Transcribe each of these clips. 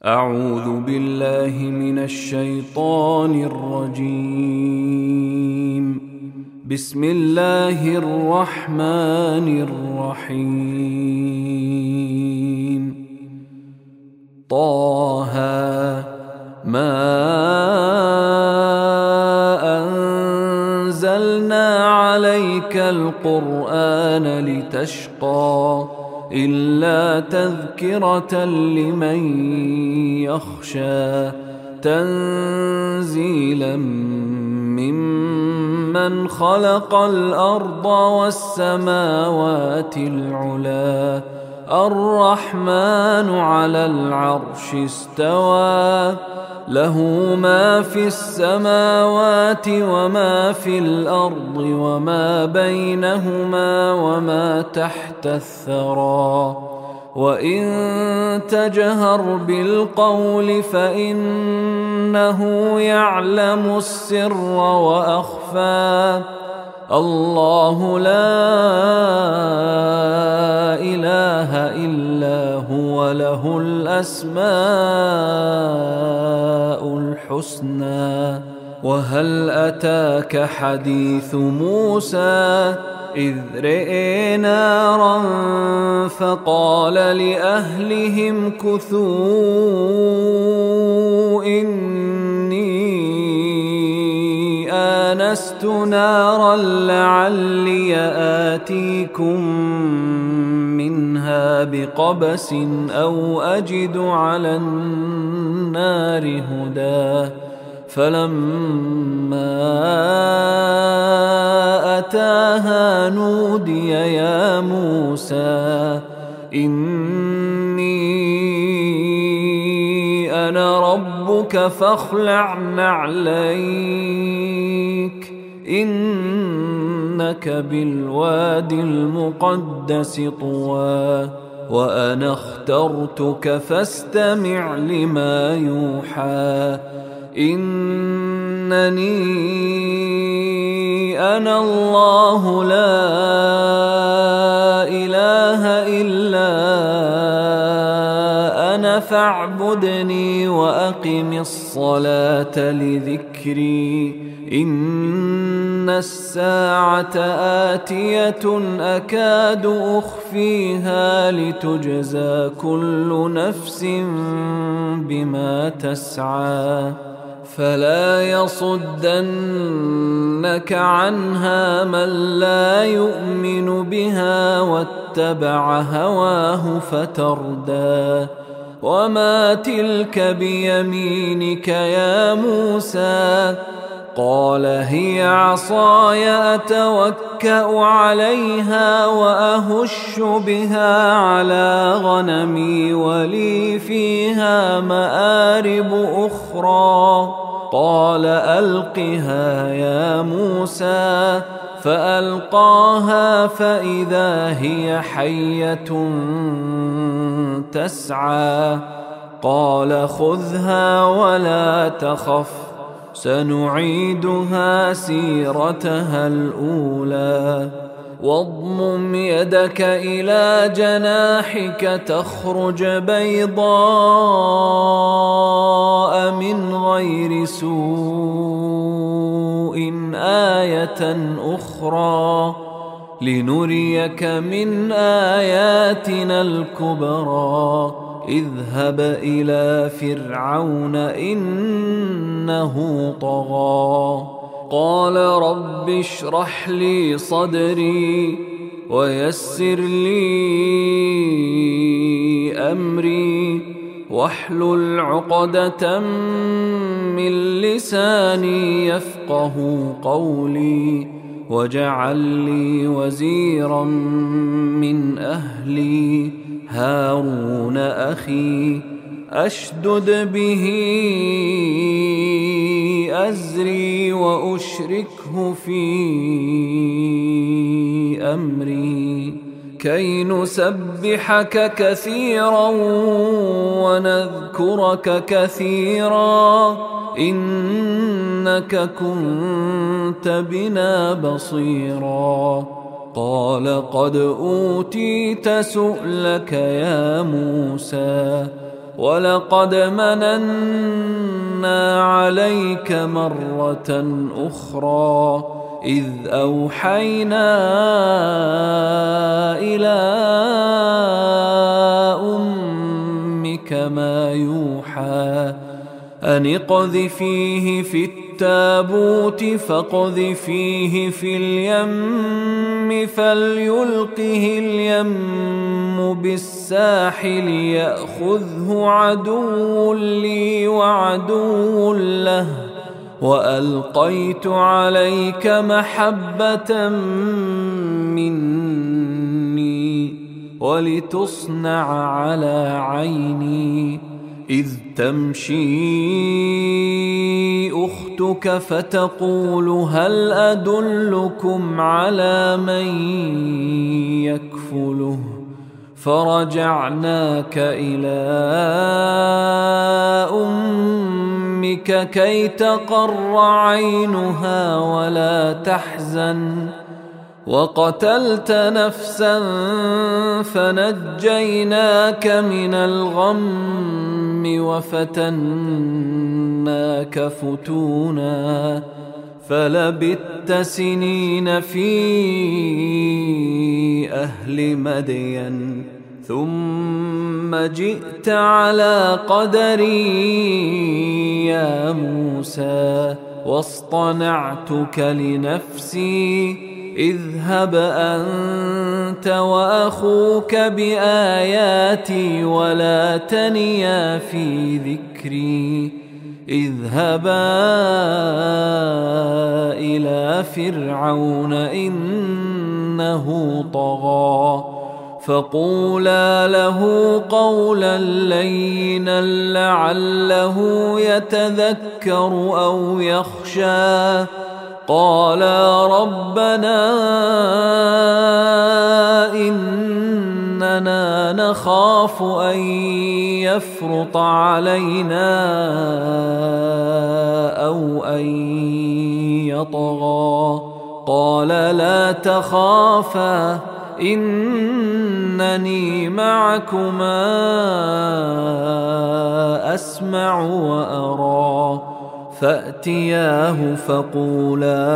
أعوذ بالله من الشيطان الرجيم. بسم الله الرحمن الرحيم. طه ما أنزلنا عليك القرآن لتشقى إلا تذكرة لمن يخشى تنزيلا ممن خلق الأرض والسماوات العلى الرحمن على العرش استوى له ما في السماوات وما في الأرض وما بينهما وما تحت الثرى وإن تجهر بالقول فإنه يعلم السر وأخفى الله لا إله إلا هو له الأسماء الحسنى. وهل أتاك حديث موسى إذ رئي نارا فقال لأهلهم كثوا إني آنست نارا لعلي آتيكم منها بقبس أو أجد على النار هدى فلما أتاها نودي يا موسى إني أنا ربك فاخلع نعليك إنك بالواد المقدس طوى وأنا اخترتك فاستمع لما يوحى إنني أنا الله لا إله إلا أنا فاعبدني وأقم الصلاة لذكري إن الساعة آتية أكاد أخفيها لتجزى كل نفس بما تسعى فلا يصدنك عنها من لا يؤمن بها واتبع هواه فتردى وما تلك بيمينك يا موسى قال هي عصاي أتوكأ عليها وأهش بها على غنمي ولي فيها مآرب أخرى قال ألقها يا موسى فألقاها فإذا هي حية تسعى قال خذها ولا تخف سنعيدها سيرتها الأولى واضمم يدك إلى جناحك تخرج بيضاء من غير سوء آية أخرى لنريك من آياتنا الكبرى اذهب إلى فرعون إنه طغى قال رب اشرح لي صدري ويسر لي أمري واحلل عقدة من لساني يفقه قولي واجعل لي وزيرا من أهلي هارون أخي أشدد به أزري وأشركه في أمري كي نسبحك كثيرا ونذكرك كثيرا إنك كنت بنا بصيرا قال قد أوتيت سؤلك يا موسى ولقد مننا عليك مرة أخرى إذ أوحينا إلى أمك ما يوحى أن اقذفيه في التابوت فاقذفيه في اليم فليلقه اليم بالساحل يأخذه عدو لي وعدو له وألقيت عليك محبة مني ولتصنع على عيني إذ تمشي أختك فتقول هل أدلكم على من يكفله فرجعناك إلى أمك كي تقر عينها ولا تحزن وقتلت نفسا فنجيناك من الغم وفتناك فتونا فلبثت سنين في أهل مدين ثم جئت على قدري يا موسى واصطنعتك لنفسي اذهب أنت وأخوك بآياتي ولا تنيا في ذكري اذهبا إلى فرعون إنه طغى فقولا له قولا لينا لعله يتذكر أو يخشى قالا ربنا إننا نخاف أن يفرط علينا أو أن يطغى قال لا تخافا إنني معكما أسمع وأرى فأتياه فقولا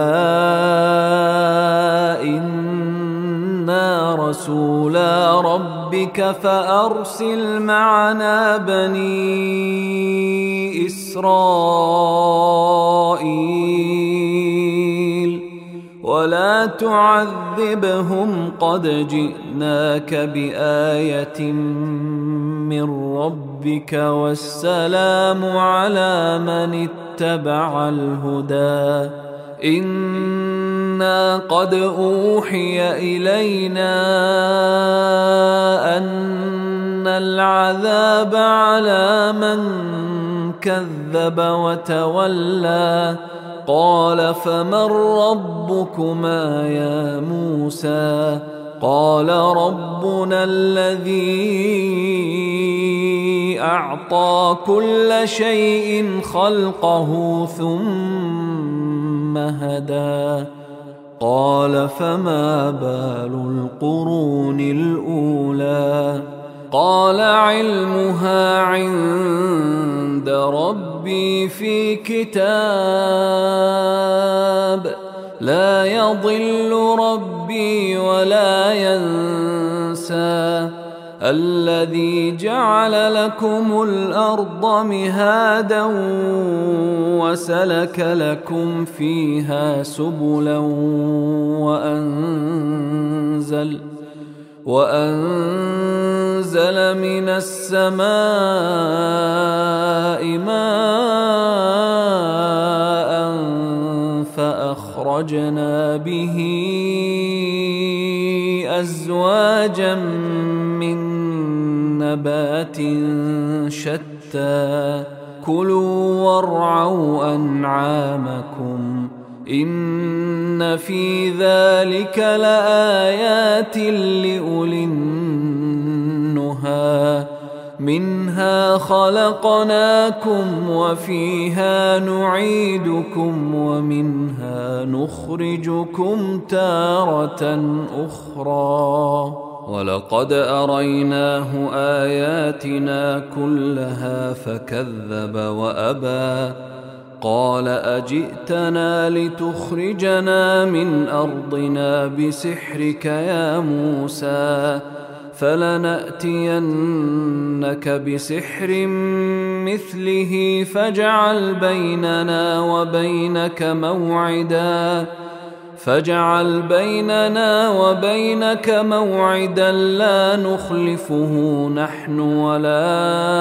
إنا رسولا ربك فأرسل معنا بني إسرائيل ولا تعذبهم قد جئناك بآية من ربك والسلام على من اتبع الهدى إنا قد أوحي إلينا أن العذاب على من كذب وتولى قال فمن ربكما يا موسى قال ربنا الذي أعطى كل شيء خلقه ثم هدى قال فما بال القرون الأولى قال علمها عند ربي في كتاب لا يضل ربي ولا ينسى الذي جعل لكم الأرض مهادا وسلك لكم فيها سبلا وأنزل من السماء ماء فأخرجنا به أزواجا من نبات شتى كلوا وارعوا أنعامكم إن في ذلك لآيات لأولي النهى منها خلقناكم وفيها نعيدكم ومنها نخرجكم تارة أخرى ولقد أريناه آياتنا كلها فكذب وأبى قال أجئتنا لتخرجنا من أرضنا بسحرك يا موسى فلنأتينك بسحر مثله فاجعل بيننا وبينك موعدا لا نخلفه نحن ولا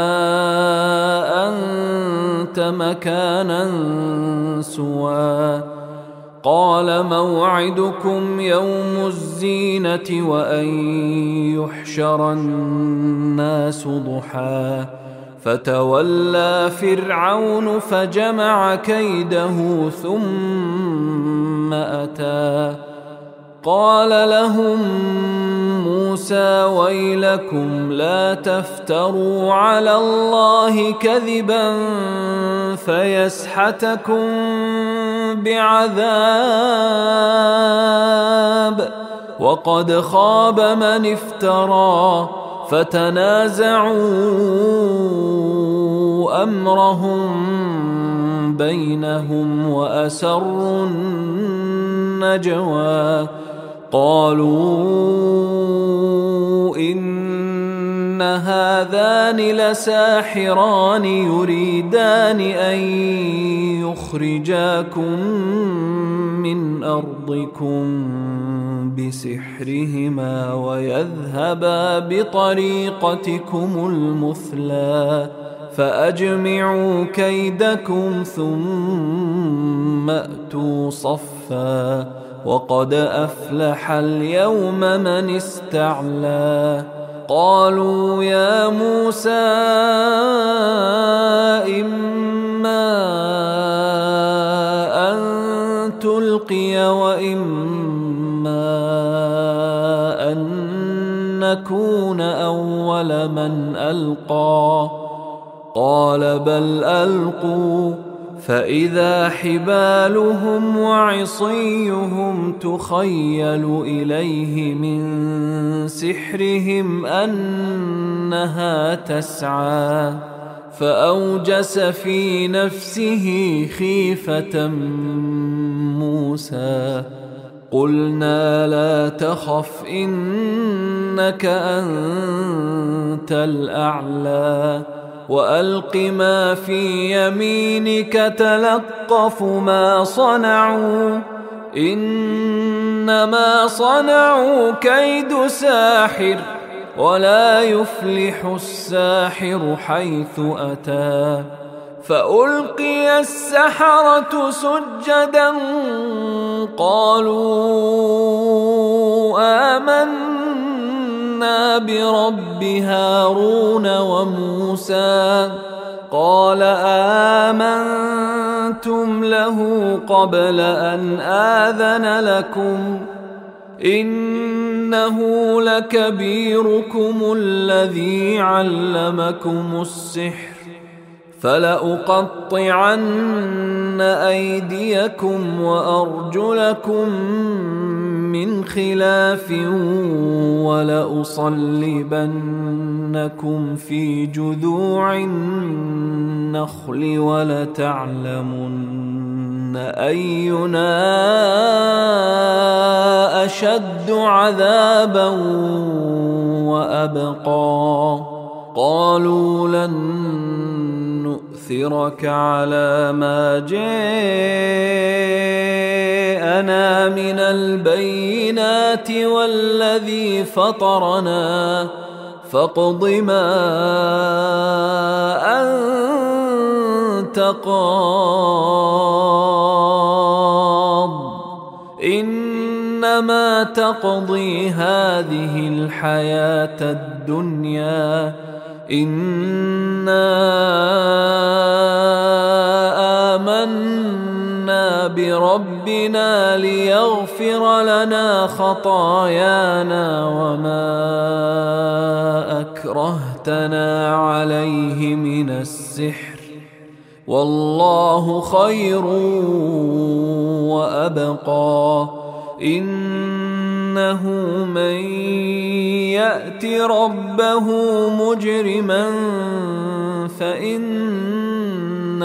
أنت مكانا سوى قال موعدكم يوم الزينة وأن يحشر الناس ضحى فتولى فرعون فجمع كيده ثم أتى قال لهم موسى ويلكم لا تفتروا على الله كذبا فيسحتكم بعذاب وقد خاب من افترى فتنازعوا أمرهم بينهم وأسروا النجوى قالوا إن هذان لساحران يريدان أن يخرجاكم من أرضكم بسحرهما ويذهبا بطريقتكم المثلى فأجمعوا كيدكم ثم أتوا صفا وقد أفلح اليوم من استعلى قالوا يا موسى إما أن تلقي وإما أن نكون أول من ألقى قال بل ألقوا فإذا حبالهم وعصيهم تخيل إليه من سحرهم أنها تسعى فأوجس في نفسه خيفة موسى قلنا لا تخف إنك أنت الأعلى وألق ما في يمينك تلقف ما صنعوا إنما صنعوا كيد ساحر ولا يفلح الساحر حيث أتى فألقي السحرة سجدا قالوا آمنا برب هارون وموسى قال آمنتم له قبل أن آذن لكم إنه لكبيركم الذي علمكم السحر فلأقطعن أيديكم وأرجلكم من خلاف ولأصلبنكم في جذوع النخل ولتعلمن أينا أشد عذابا وأبقى قالوا لن نؤثرك على ما جاءنا من البينات والذي فطرنا فاقض ما أنت قاض إنما تقضي هذه الحياة الدنيا إنا آمنا بربنا ليغفر لنا خطايانا وما أكرهتنا عليه من السحر والله خير وأبقى إن من يأت ربه مجرما فإن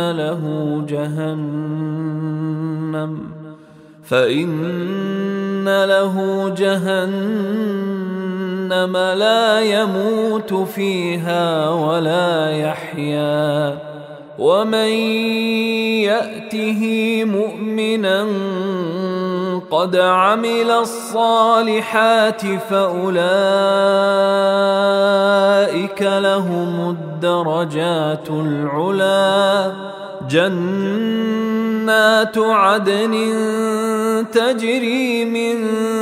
له جهنم لا يموت فيها ولا يحيا ومن يأته مؤمنا قد عمل الصالحات فأولئك لهم الدرجات العلا جنات عدن تجري من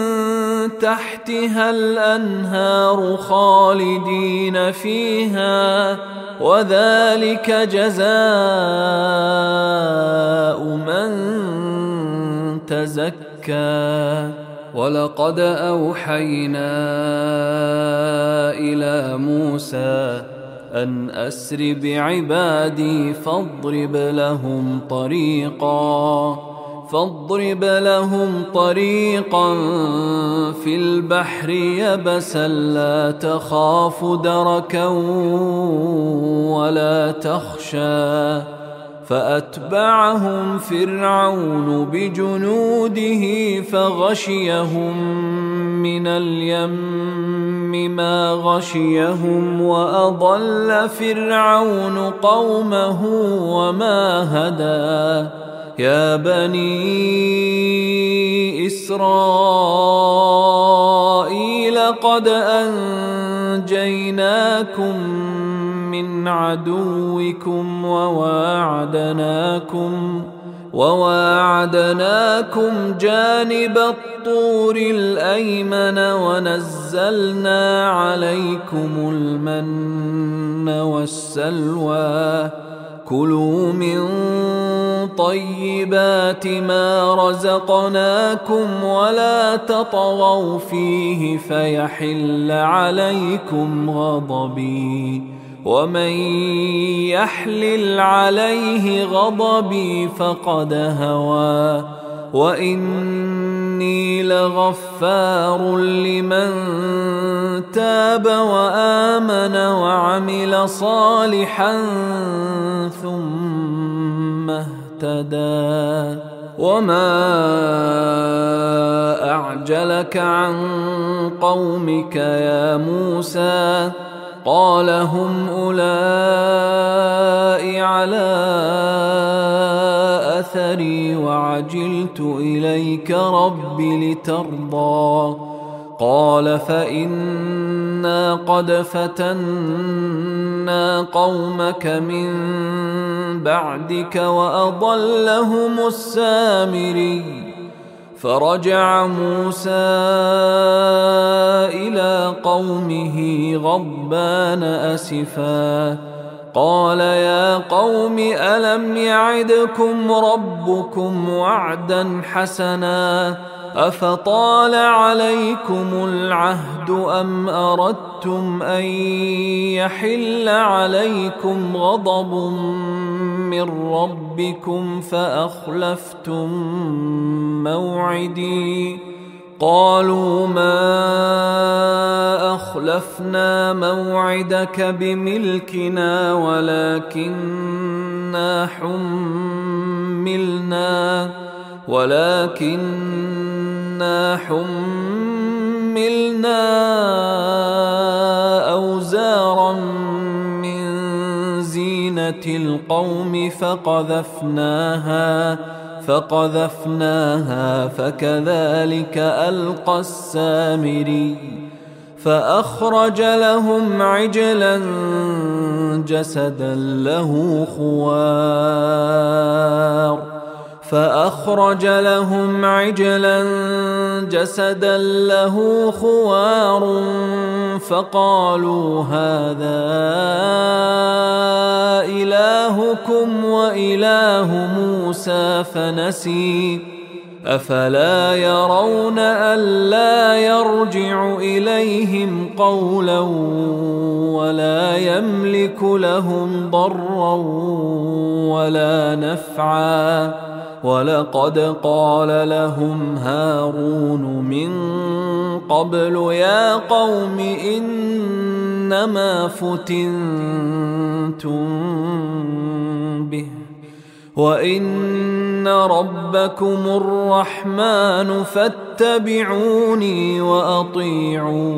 تحتها الأنهار خالدين فيها وذلك جزاء من تزكى ولقد أوحينا إلى موسى أن أسر بعبادي فاضرب لهم طريقا في البحر يبسا لا تخاف دركا ولا تخشى فأتبعهم فرعون بجنوده فغشيهم من اليم ما غشيهم وأضل فرعون قومه وما هدى يا بني إسرائيل قد أنجيناكم من عدوكم وواعدناكم جانب الطور الأيمن ونزلنا عليكم المن والسلوى كلوا من طيبات ما رزقناكم ولا تطغوا فيه فيحل عليكم غضبي ومن يحلل عليه غضبي فقد هوى وإني لغفار لمن تاب وآمن وعمل صالحا ثم اهتدى وما أعجلك عن قومك يا موسى قال هم أولئك على أثري وعجلت إليك رب لترضى قال فإنا قد فتنا قومك من بعدك وأضلهم السامري فرجع موسى إلى قومه غضبان أسفا قال يا قوم ألم يعدكم ربكم وعدا حسنا أفطال عليكم العهد أم أردتم أن يحل عليكم غضب من ربكم فأخلفتم موعدي قالوا ما أخلفنا موعدك بملكنا ولكننا حملنا أوزارا من زينة القوم فقذفناها فكذلك ألقى السامري فأخرج لهم عجلا جسدا له خوار فقالوا هذا إلهكم وإله موسى فنسي أفلا يرون ألا يرجع إليهم قولا ولا يملك لهم ضرا ولا نفعا ولقد قال لهم هارون من قبل يا قوم إنما فتنتم به وإن ربكم الرحمن فاتبعوني وأطيعوا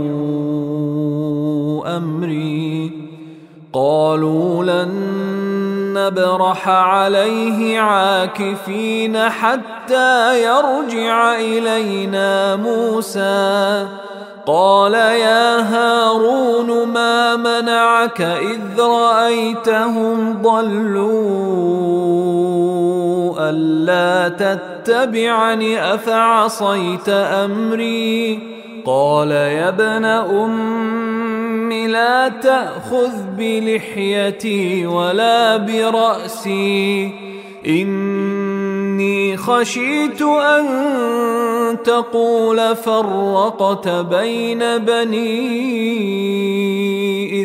أمري. قالوا لن نبرح عليه عاكفين حتى يرجع إلينا موسى. قال يا هارون ما منعك إذ رأيتهم ضلوا ألا تتبعني أفعصيت أمري؟ قال يا ابن أم لا تأخذ بلحيتي ولا برأسي إني خشيت أن تقول فرقت بين بني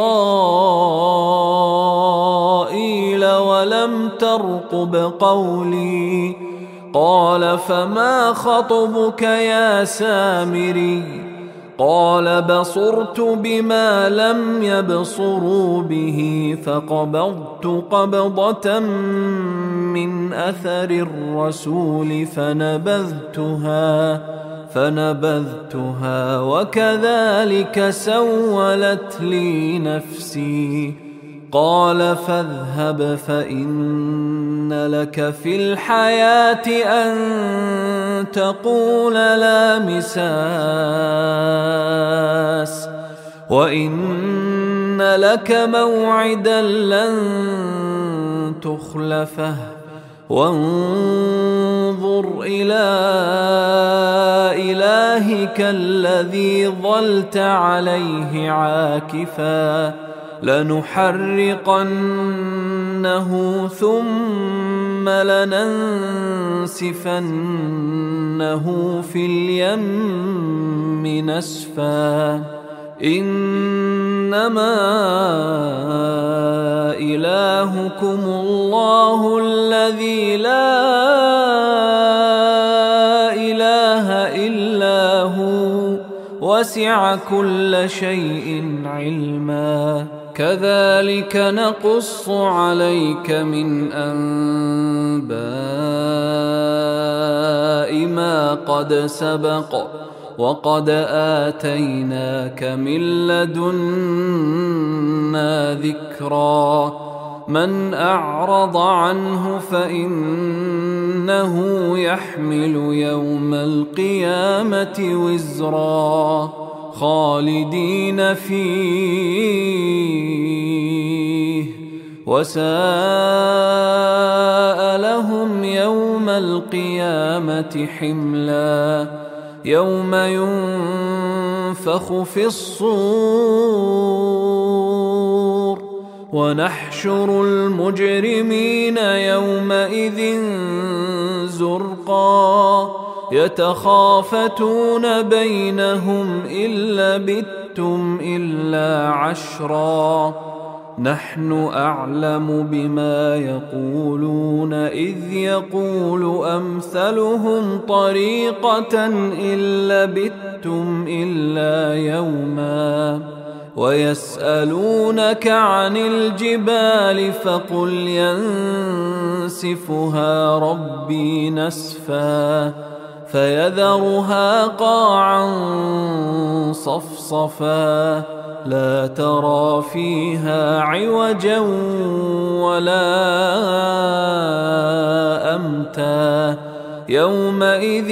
إسرائيل ولم ترقب قولي. قال فما خطبك يا سامري؟ قال بصرت بما لم يبصروا به فقبضت قبضة من أثر الرسول فنبذتها وكذلك سولت لي نفسي. قال فاذهب فإن لك في الحياة أن تقول لا مساس وإن لك موعدا لن تخلفه وانظر إلى إلهك الذي ظلت عليه عاكفا لنحرقنه ثم لننسفنه في اليم نسفا. إنما إلهكم الله الذي لا إله إلا هو وسع كل شيء علما. كذلك نقص عليك من أنباء ما قد سبق وقد آتيناك من لدنا ذكرا. من أعرض عنه فإنه يحمل يوم القيامة وزرا خالدين فيه وساء لهم يوم القيامة حملا. يوم ينفخ في الصور ونحشر المجرمين يومئذ زرقا يتخافتون بينهم إن لبثتم إلا عشرا. نحن أعلم بما يقولون إذ يقول أمثلهم طريقة إن لبثتم إلا يوما. ويسألونك عن الجبال فقل ينسفها ربي نسفا فيذرها قاعا صفصفا لا ترى فيها عوجا ولا أمتا. يومئذ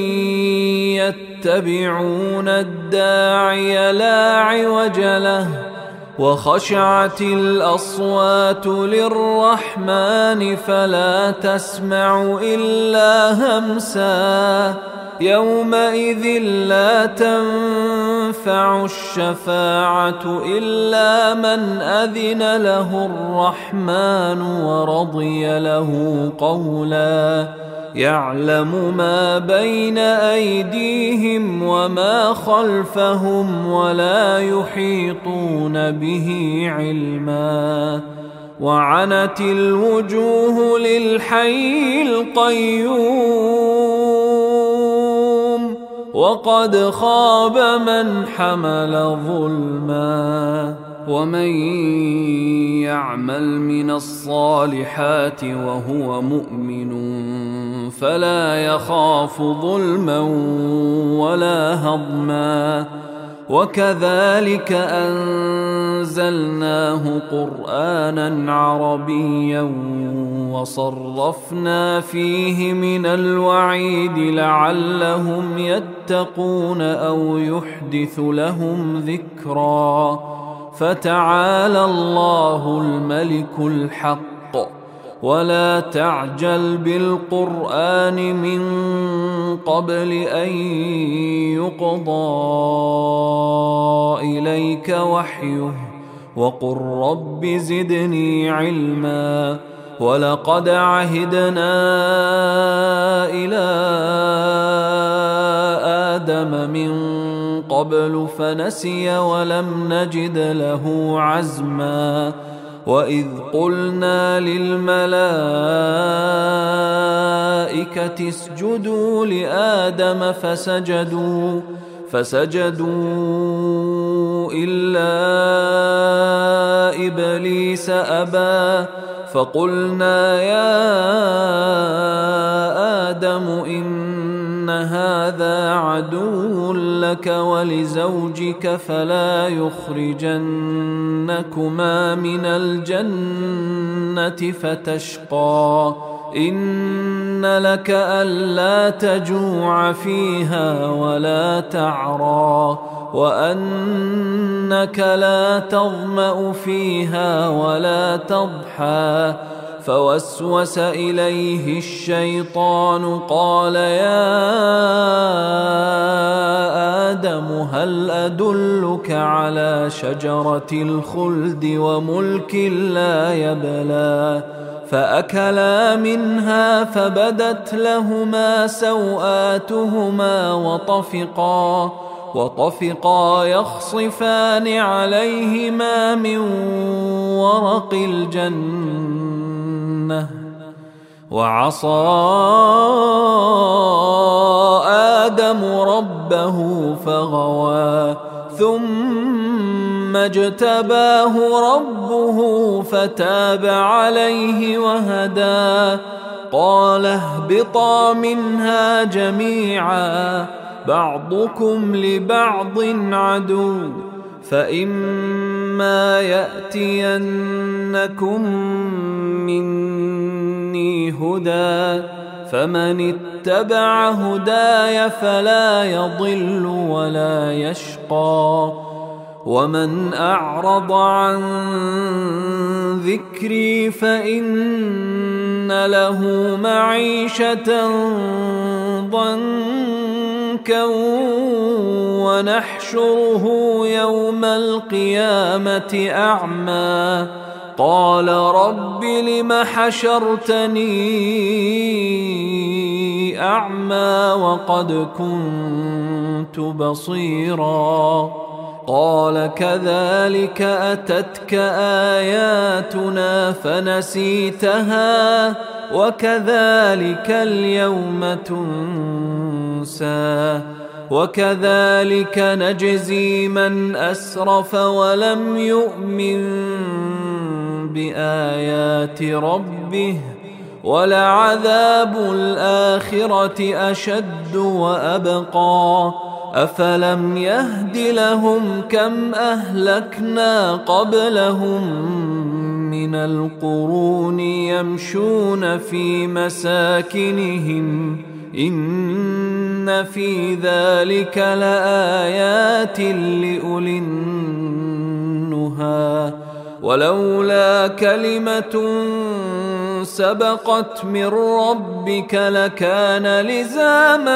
يتبعون الداعي لا عوج له وخشعت الأصوات للرحمن فلا تسمع إلا همسا. يومئذ لا تنفع الشفاعة إلا من أذن له الرحمن ورضي له قولا. يعلم ما بين أيديهم وما خلفهم ولا يحيطون به علما وعنت الوجوه للحي القيوم وقد خاب من حمل ظلما. ومن يعمل من الصالحات وهو مؤمن فلا يخاف ظلما ولا هضما. وكذلك أنزلناه قرآنا عربيا وصرفنا فيه من الوعيد لعلهم يتقون أو يحدث لهم ذكرا. فتعالى الله الملك الحق ولا تعجل بالقرآن من قبل أن يقضى إليك وحيه وقل رب زدني علما. ولقد عهدنا إلى آدم من قبل فنسي ولم نجد له عزما. وإذ قلنا للملائكة اسجدوا لآدم فسجدوا إلا إبليس أبى. فقلنا يا آدم إن هذا عدو لك ولزوجك فلا يخرجنكما من الجنة فتشقى. إن لك ألا تجوع فيها ولا تعرى وأنك لا تظمأ فيها ولا تضحى. فوسوس إليه الشيطان قال يا آدم هل أدلك على شجرة الخلد وملك لا يبلى. فأكلا منها فبدت لهما سوآتهما وطفقا يخصفان عليهما من ورق الجنة. وعصى آدم ربه فغوى ثم اجتباه ربه فتاب عليه وهدى. قال اهبطا منها جميعا بعضكم لبعض عدو فإما يأتينكم مني هدى فمن اتبع هداي فلا يضل ولا يشقى. ومن أعرض عن ذكري فإن له معيشة ضنكا ونحشره يوم القيامة أعمى. قال رب لم حشرتني أعمى وقد كنت بصيرا. قال كذلك أتتك آياتنا فنسيتها وكذلك اليوم تنسى. وكذلك نجزي من أسرف ولم يؤمن بآيات ربه ولعذاب الآخرة أشد وأبقى. أفلم يهد لهم كم أهلكنا قبلهم من القرون يمشون في مساكنهم إن في ذلك لآيات لأولي النهى. ولولا كلمة سبقت من ربك لكان لزاما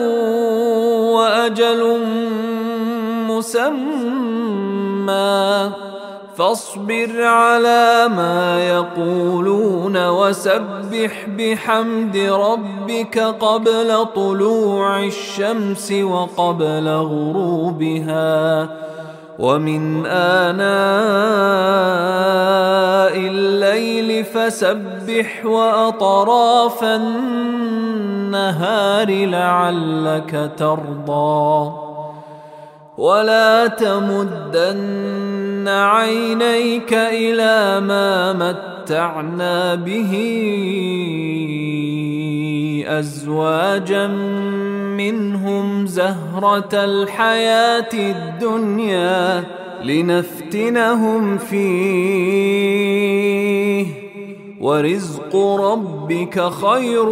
وأجل مسمى. فاصبر على ما يقولون وسبح بحمد ربك قبل طلوع الشمس وقبل غروبها ومن آناء الليل فسبح وأطراف النهار لعلك ترضى ولا تمدن عينيك إلى ما متعنا به أزواجا منهم زهرة الحياة الدنيا لنفتنهم فيه ورزق ربك خير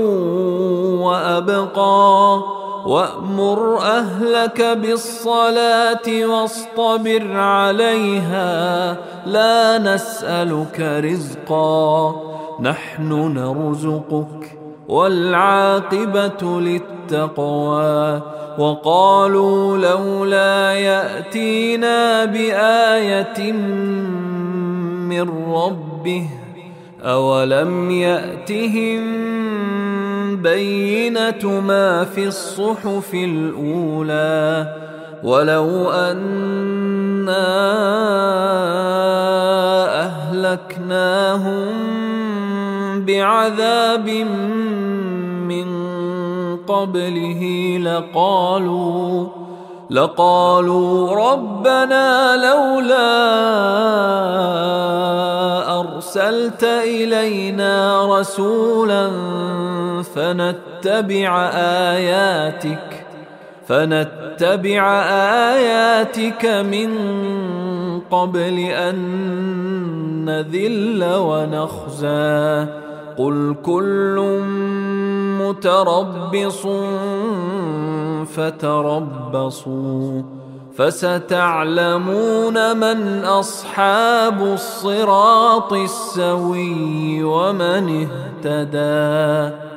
وأبقى وأمر أهلك بالصلاة واصطبر عليها لا نسألك رزقا نحن نرزقك والعاقبة للتقوى وقالوا لولا يأتينا بآية من ربه أولم يأتهم بينة ما في الصحف الأولى ولو أنا أهلكناهم بعذاب من قبله لقالوا ربنا لولا أرسلت إلينا رسولا فنتبع آياتك من قبل أن نذل ونخزى قل كل متربص فتربصوا فستعلمون من أصحاب الصراط السوي ومن اهتدى